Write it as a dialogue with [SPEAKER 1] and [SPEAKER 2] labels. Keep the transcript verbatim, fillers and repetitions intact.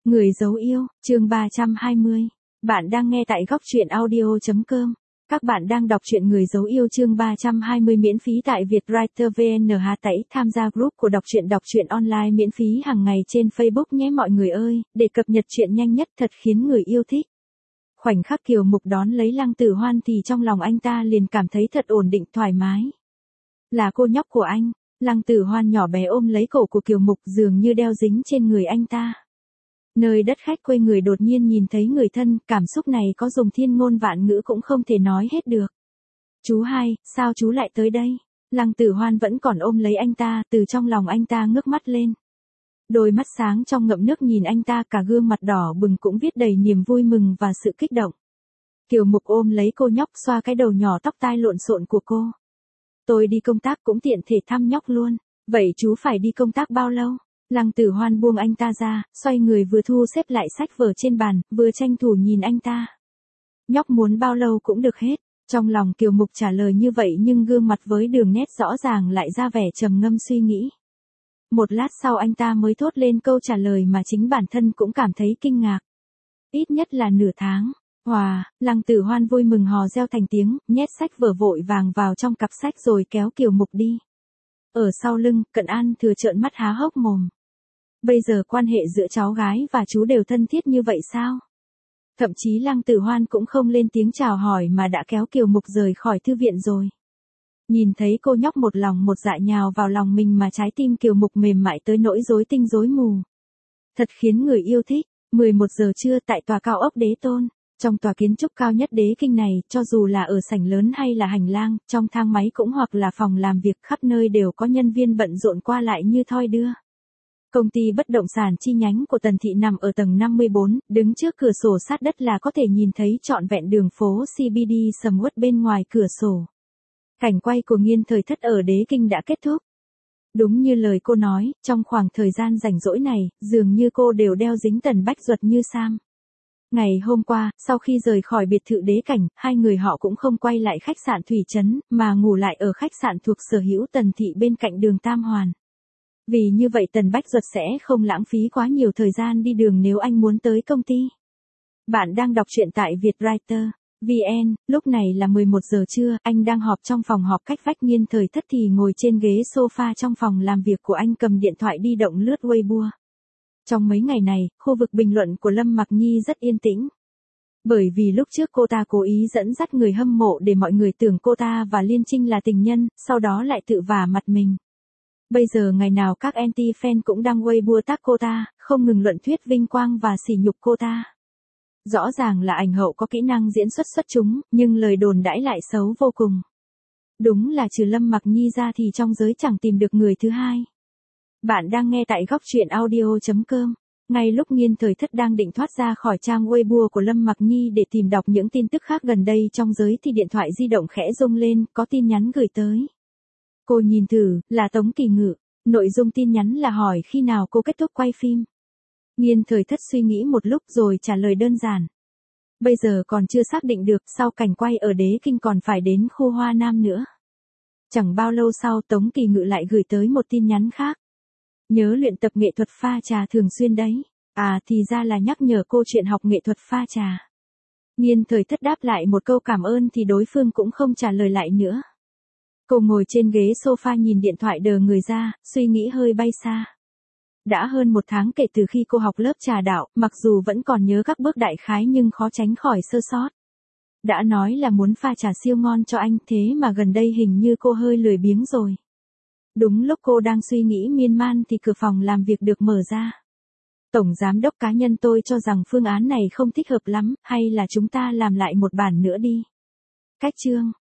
[SPEAKER 1] Người dấu yêu, chương ba trăm hai mươi. Bạn đang nghe tại góc truyện audio chấm com. Các bạn đang đọc truyện Người dấu yêu chương ba trăm hai mươi miễn phí tại Vietwriter vê en. Hà Tẩy tham gia group của đọc truyện đọc truyện online miễn phí hàng ngày trên Facebook nhé mọi người ơi, để cập nhật truyện nhanh nhất thật khiến người yêu thích. Khoảnh khắc Kiều Mục đón lấy Lăng Tử Hoan thì trong lòng anh ta liền cảm thấy thật ổn định thoải mái. Là cô nhóc của anh, Lăng Tử Hoan nhỏ bé ôm lấy cổ của Kiều Mục dường như đeo dính trên người anh ta. Nơi đất khách quê người đột nhiên nhìn thấy người thân, cảm xúc này có dùng thiên ngôn vạn ngữ cũng không thể nói hết được. Chú hai, sao chú lại tới đây? Lăng Tử Hoan vẫn còn ôm lấy anh ta, từ trong lòng anh ta ngước mắt lên. Đôi mắt sáng trong ngậm nước nhìn anh ta, cả gương mặt đỏ bừng cũng viết đầy niềm vui mừng và sự kích động. Kiều Mục ôm lấy cô nhóc xoa cái đầu nhỏ tóc tai lộn xộn của cô. Tôi đi công tác cũng tiện thể thăm nhóc luôn. Vậy chú phải đi công tác bao lâu? Lăng Tử Hoan buông anh ta ra, xoay người vừa thu xếp lại sách vở trên bàn, vừa tranh thủ nhìn anh ta. Nhóc muốn bao lâu cũng được hết. Trong lòng Kiều Mục trả lời như vậy nhưng gương mặt với đường nét rõ ràng lại ra vẻ trầm ngâm suy nghĩ. Một lát sau anh ta mới thốt lên câu trả lời mà chính bản thân cũng cảm thấy kinh ngạc. Ít nhất là nửa tháng. Hòa, Lăng Tử Hoan vui mừng hò reo thành tiếng, nhét sách vở vội vàng vào trong cặp sách rồi kéo Kiều Mục đi. Ở sau lưng, Cận An Thừa trợn mắt há hốc mồm. Bây giờ quan hệ giữa cháu gái và chú đều thân thiết như vậy sao? Thậm chí Lăng Tử Hoan cũng không lên tiếng chào hỏi mà đã kéo Kiều Mục rời khỏi thư viện rồi. Nhìn thấy cô nhóc một lòng một dạ nhào vào lòng mình mà trái tim Kiều Mục mềm mại tới nỗi rối tinh rối mù. Thật khiến người yêu thích. mười một giờ trưa tại tòa cao ốc Đế Tôn. Trong tòa kiến trúc cao nhất Đế Kinh này, cho dù là ở sảnh lớn hay là hành lang, trong thang máy cũng hoặc là phòng làm việc, khắp nơi đều có nhân viên bận rộn qua lại như thoi đưa. Công ty bất động sản chi nhánh của Tần Thị nằm ở tầng năm mươi bốn, đứng trước cửa sổ sát đất là có thể nhìn thấy trọn vẹn đường phố xê bê đê sầm uất bên ngoài cửa sổ. Cảnh quay của Nghiên Thời Thất ở Đế Kinh đã kết thúc. Đúng như lời cô nói, trong khoảng thời gian rảnh rỗi này, dường như cô đều đeo dính Tần Bách Duật như Sam. Ngày hôm qua, sau khi rời khỏi biệt thự Đế Cảnh, hai người họ cũng không quay lại khách sạn Thủy Trấn, mà ngủ lại ở khách sạn thuộc sở hữu Tần Thị bên cạnh đường Tam Hoàn. Vì như vậy Tần Bách Duật sẽ không lãng phí quá nhiều thời gian đi đường nếu anh muốn tới công ty. Bạn đang đọc truyện tại Vietwriter vê en, lúc này là mười một giờ trưa, anh đang họp trong phòng họp cách vách Nghiên Thời Thất thì ngồi trên ghế sofa trong phòng làm việc của anh cầm điện thoại di động lướt Weibo. Trong mấy ngày này, khu vực bình luận của Lâm Mặc Nhi rất yên tĩnh. Bởi vì lúc trước cô ta cố ý dẫn dắt người hâm mộ để mọi người tưởng cô ta và Liên Trinh là tình nhân, sau đó lại tự vả mặt mình. Bây giờ ngày nào các anti-fan cũng đang Weibo tác cô ta, không ngừng luận thuyết vinh quang và sỉ nhục cô ta. Rõ ràng là ảnh hậu có kỹ năng diễn xuất xuất chúng, nhưng lời đồn đãi lại xấu vô cùng. Đúng là trừ Lâm Mặc Nhi ra thì trong giới chẳng tìm được người thứ hai. Bạn đang nghe tại góc truyện audio chấm com. Ngay lúc Nghiên Thời Thất đang định thoát ra khỏi trang Weibo của Lâm Mặc Nhi để tìm đọc những tin tức khác gần đây trong giới thì điện thoại di động khẽ rung lên, có tin nhắn gửi tới. Cô nhìn thử, là Tống Kỳ Ngự. Nội dung tin nhắn là hỏi khi nào cô kết thúc quay phim. Nghiên Thời Thất suy nghĩ một lúc rồi trả lời đơn giản. Bây giờ còn chưa xác định được, sau cảnh quay ở Đế Kinh còn phải đến khu Hoa Nam nữa. Chẳng bao lâu sau Tống Kỳ Ngự lại gửi tới một tin nhắn khác. Nhớ luyện tập nghệ thuật pha trà thường xuyên đấy. À thì ra là nhắc nhở cô chuyện học nghệ thuật pha trà. Nghiên Thời Thất đáp lại một câu cảm ơn thì đối phương cũng không trả lời lại nữa. Cô ngồi trên ghế sofa nhìn điện thoại đờ người ra, suy nghĩ hơi bay xa. Đã hơn một tháng kể từ khi cô học lớp trà đạo, mặc dù vẫn còn nhớ các bước đại khái nhưng khó tránh khỏi sơ sót. Đã nói là muốn pha trà siêu ngon cho anh, thế mà gần đây hình như cô hơi lười biếng rồi. Đúng lúc cô đang suy nghĩ miên man thì cửa phòng làm việc được mở ra. Tổng giám đốc cá nhân tôi cho rằng phương án này không thích hợp lắm, hay là chúng ta làm lại một bản nữa đi. Cách chương,